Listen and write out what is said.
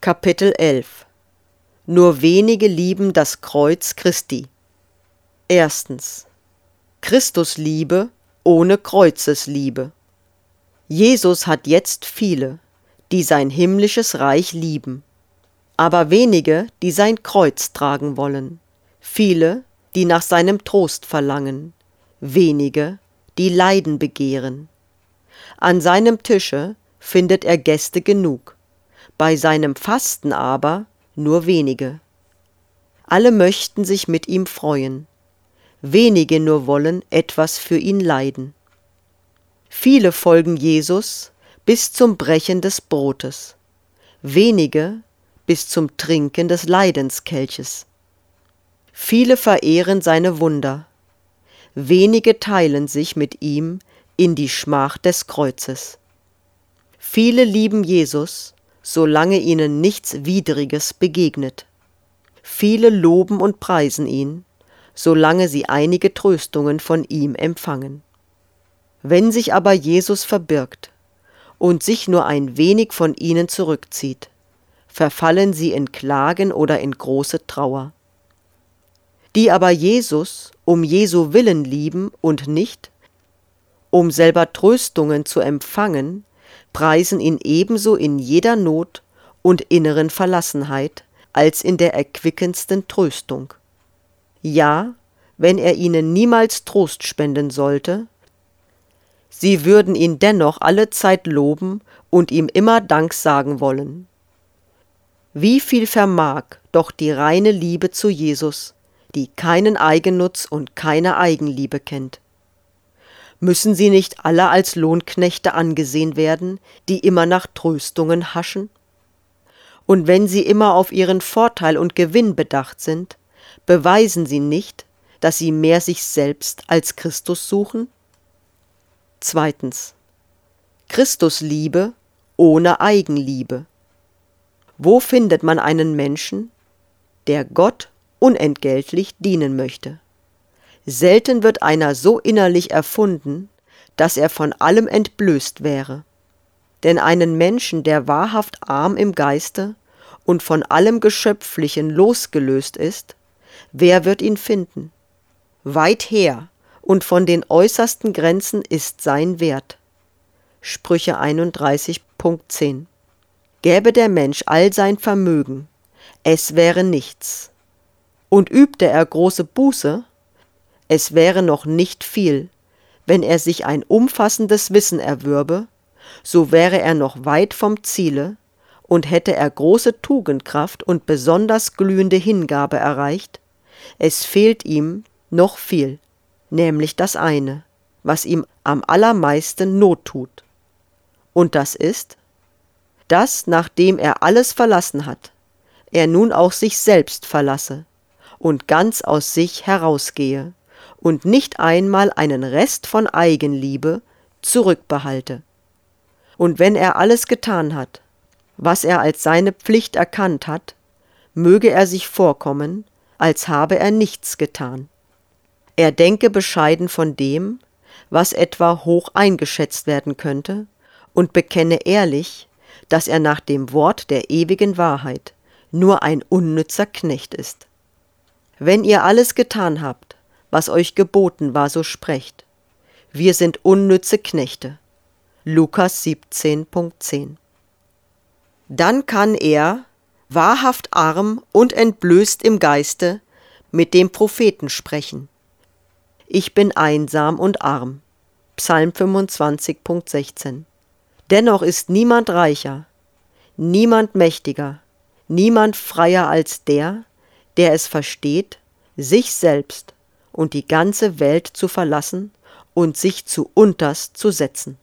Kapitel 11. Nur wenige lieben das Kreuz Christi. Erstens. Christusliebe ohne Kreuzesliebe. Jesus hat jetzt viele, die sein himmlisches Reich lieben, aber wenige, die sein Kreuz tragen wollen, viele, die nach seinem Trost verlangen, wenige, die Leiden begehren. An seinem Tische findet er Gäste genug, bei seinem Fasten aber nur wenige. Alle möchten sich mit ihm freuen, wenige nur wollen etwas für ihn leiden. Viele folgen Jesus bis zum Brechen des Brotes, wenige bis zum Trinken des Leidenskelches. Viele verehren seine Wunder, wenige teilen sich mit ihm in die Schmach des Kreuzes. Viele lieben Jesus, solange ihnen nichts Widriges begegnet. Viele loben und preisen ihn, solange sie einige Tröstungen von ihm empfangen. Wenn sich aber Jesus verbirgt und sich nur ein wenig von ihnen zurückzieht, verfallen sie in Klagen oder in große Trauer. Die aber Jesus um Jesu Willen lieben und nicht, um selber Tröstungen zu empfangen, preisen ihn ebenso in jeder Not und inneren Verlassenheit als in der erquickendsten Tröstung. Ja, wenn er ihnen niemals Trost spenden sollte, sie würden ihn dennoch allezeit loben und ihm immer Dank sagen wollen. Wie viel vermag doch die reine Liebe zu Jesus, die keinen Eigennutz und keine Eigenliebe kennt? Müssen sie nicht alle als Lohnknechte angesehen werden, die immer nach Tröstungen haschen? Und wenn sie immer auf ihren Vorteil und Gewinn bedacht sind, beweisen sie nicht, dass sie mehr sich selbst als Christus suchen? Zweitens. Christusliebe ohne Eigenliebe. Wo findet man einen Menschen, der Gott unentgeltlich dienen möchte? Selten wird einer so innerlich erfunden, dass er von allem entblößt wäre. Denn einen Menschen, der wahrhaft arm im Geiste und von allem Geschöpflichen losgelöst ist, wer wird ihn finden? Weit her und von den äußersten Grenzen ist sein Wert. Sprüche 31,10. Gäbe der Mensch all sein Vermögen, es wäre nichts. Und übte er große Buße, es wäre noch nicht viel, wenn er sich ein umfassendes Wissen erwürbe, so wäre er noch weit vom Ziele, und hätte er große Tugendkraft und besonders glühende Hingabe erreicht, es fehlt ihm noch viel, nämlich das eine, was ihm am allermeisten Not tut. Und das ist, dass, nachdem er alles verlassen hat, er nun auch sich selbst verlasse und ganz aus sich herausgehe und nicht einmal einen Rest von Eigenliebe zurückbehalte. Und wenn er alles getan hat, was er als seine Pflicht erkannt hat, möge er sich vorkommen, als habe er nichts getan. Er denke bescheiden von dem, was etwa hoch eingeschätzt werden könnte, und bekenne ehrlich, dass er nach dem Wort der ewigen Wahrheit nur ein unnützer Knecht ist. Wenn ihr alles getan habt, was euch geboten war, so sprecht: Wir sind unnütze Knechte. Lukas 17,10. Dann kann er, wahrhaft arm und entblößt im Geiste, mit dem Propheten sprechen: Ich bin einsam und arm. Psalm 25,16. Dennoch ist niemand reicher, niemand mächtiger, niemand freier als der es versteht, sich selbst und die ganze Welt zu verlassen und sich zu unterst zu setzen.